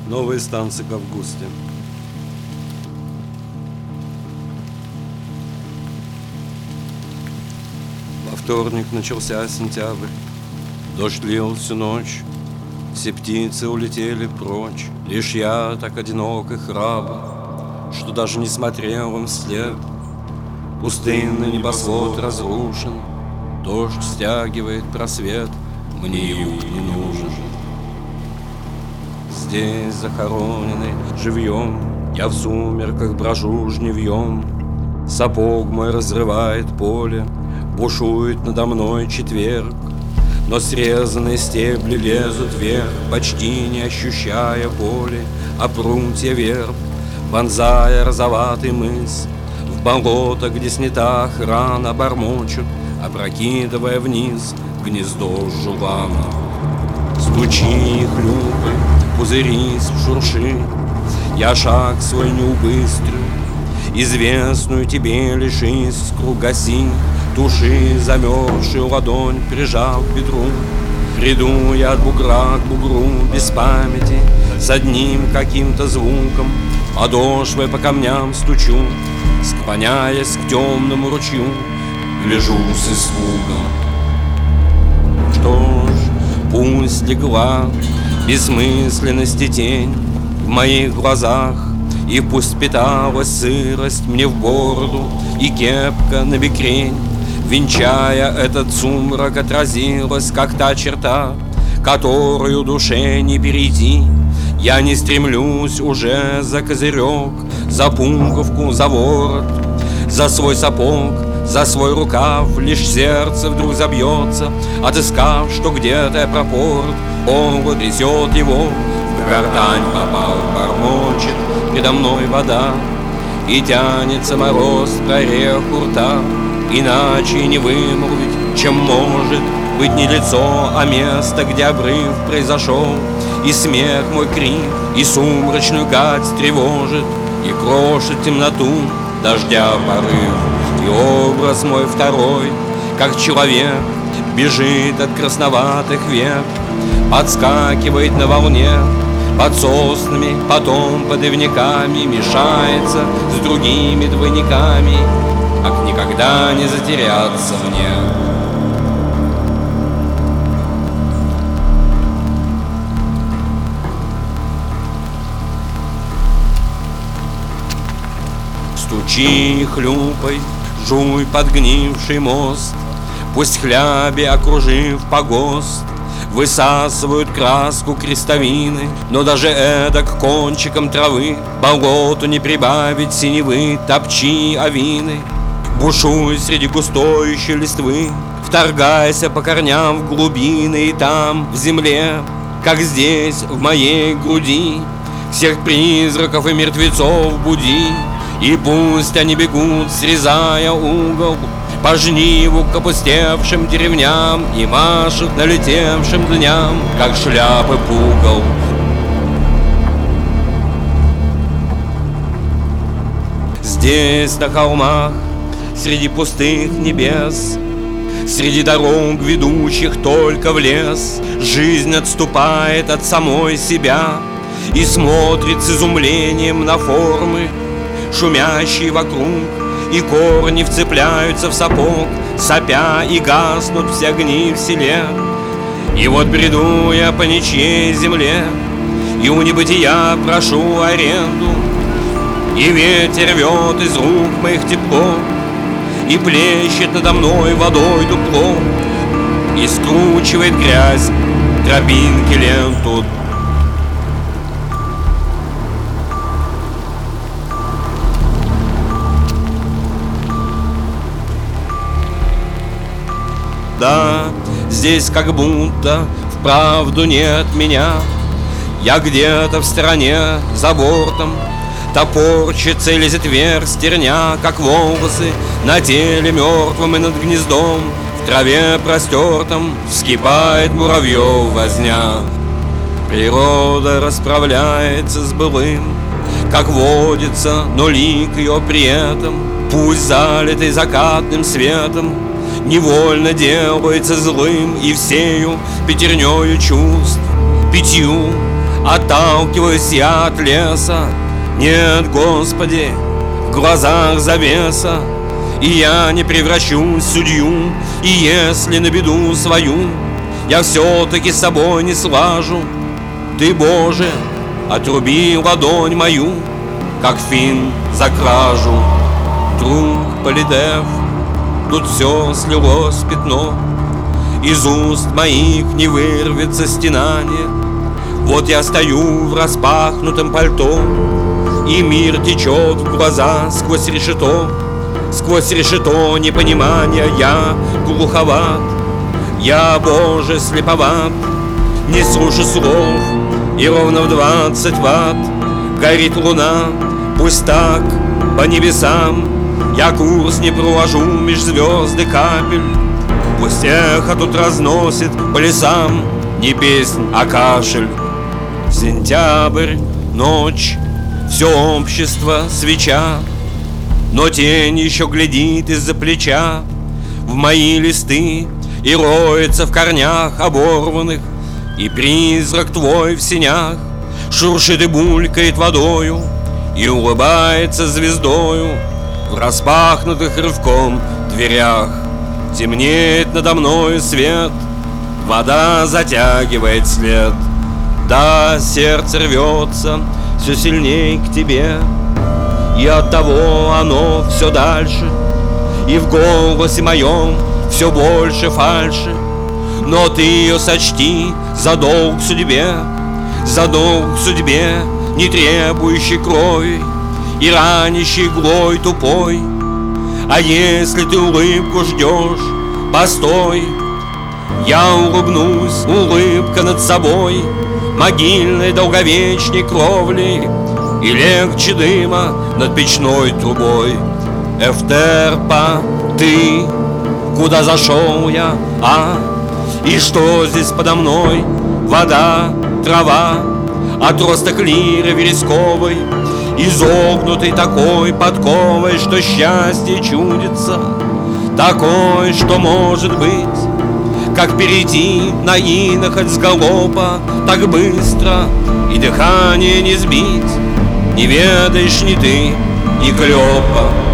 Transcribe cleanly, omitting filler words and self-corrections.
Новые станции к августе. Во вторник начался сентябрь. Дождь лил всю ночь, все птицы улетели прочь. Лишь я так одинок и храбр, что даже не смотрел им вслед. Пустынный небосвод разрушен, дождь стягивает просвет. Мне юг не нужен. Здесь захороненный живьем, я в сумерках брожу жневьем. Сапог мой разрывает поле, бушует надо мной четверг. Но срезанные стебли лезут вверх, почти не ощущая боли. А прутья верб, вонзая розоватый мыс, в болото, где снята охрана, бормочут, опрокидывая вниз гнездо жувана. Стучи и хлюпай, пузырись, шурши, я шаг свой не убыстрю. Известную тебе лишь искру гаси, туши замерзшую ладонь, прижав к бедру. Приду я от бугра к бугру без памяти, с одним каким-то звуком, подошвой по камням стучу, склоняясь к темному ручью, гляжу с испугом. Что ж, пусть легла бессмысленности тень в моих глазах, и пусть питалась сырость мне в бороду и кепка на бекрень, венчая этот сумрак, отразилась как та черта, которую душе не перейти. Я не стремлюсь уже за козырек, за пуговку, за ворот, за свой сапог, за свой рукав. Лишь сердце вдруг забьется, отыскав, что где-то я пропорт. Холод трясет его, в гортань попал, бормочет передо мной вода, и тянется мороз к прорех у рта. Иначе не вымолвить, чем может быть не лицо, а место, где обрыв произошел. И смех мой крик, и сумрачную гать тревожит, и крошит темноту дождя порыв. И образ мой второй, как человек, бежит от красноватых век, подскакивает на волне под соснами, потом под ивняками, мешается с другими двойниками, как никогда не затеряться мне. Стучи и хлюпай, жуй подгнивший мост, пусть хляби, окружив погост, высасывают краску крестовины. Но даже эдак кончиком травы болоту не прибавить синевы. Топчи овины, бушуй среди густой еще листвы, вторгайся по корням в глубины. И там, в земле, как здесь, в моей груди, всех призраков и мертвецов буди. И пусть они бегут, срезая угол, по жниву к опустевшим деревням, и машут налетевшим дням, как шляпы пугал. Здесь, на холмах, среди пустых небес, среди дорог, ведущих только в лес, жизнь отступает от самой себя и смотрит с изумлением на формы, шумящие вокруг, и корни вцепляются в сапог, сопя и гаснут все огни в селе. И вот бреду я по ничьей земле, и у небытия прошу аренду, и ветер рвет из рук моих тепло, и плещет надо мной водой дупло, и скручивает грязь тропинки ленту. Да, здесь как будто вправду нет меня. Я где-то в стороне, за бортом, топорщится и лезет вверх стерня, как волосы на теле мертвом, и над гнездом в траве простертом вскипает муравьев возня. Природа расправляется с былым, как водится, но лик ее при этом, пусть залитый закатным светом, невольно делается злым, и всею пятернёю чувств, 5 Отталкиваюсь я от леса. Нет, Господи, в глазах завеса, и я не превращусь в судью. И если на беду свою я все-таки с собой не слажу, Ты, Боже, отруби ладонь мою, как фин за кражу. Друг Полидев, тут все слилось в пятно, из уст моих не вырвется стенание. Вот я стою в распахнутом пальто, и мир течет в глаза сквозь решето. Сквозь решето непонимания я глуховат, я, Боже, слеповат, не слышу слов, и ровно в 20 ватт горит луна. Пусть так по небесам я курс не провожу меж звезд и капель. Пусть эхо тут разносит по лесам не песнь, а кашель. Сентябрь, ночь, все общество свеча, но тень еще глядит из-за плеча в мои листы и роется в корнях оборванных. И призрак твой в сенях шуршит и булькает водою, и улыбается звездою в распахнутых рывком дверях. Темнеет надо мною свет, вода затягивает след. Да, сердце рвется все сильней к тебе, и оттого оно все дальше, и в голосе моем все больше фальши. Но ты ее сочти за долг судьбе, за долг судьбе, не требующий крови и ранящий иглой тупой. А если ты улыбку ждешь, постой, я улыбнусь, улыбка над собой, могильной долговечной кровлей, и легче дыма над печной трубой. Эфтерпа, ты, куда зашел я, и что здесь подо мной? Вода, трава, отросток лиры вересковой, изогнутый такой подковой, что счастье чудится, такой, что может быть, как перейти на инохоть с галопа так быстро и дыхание не сбить. Не ведаешь ни ты, ни клёпа.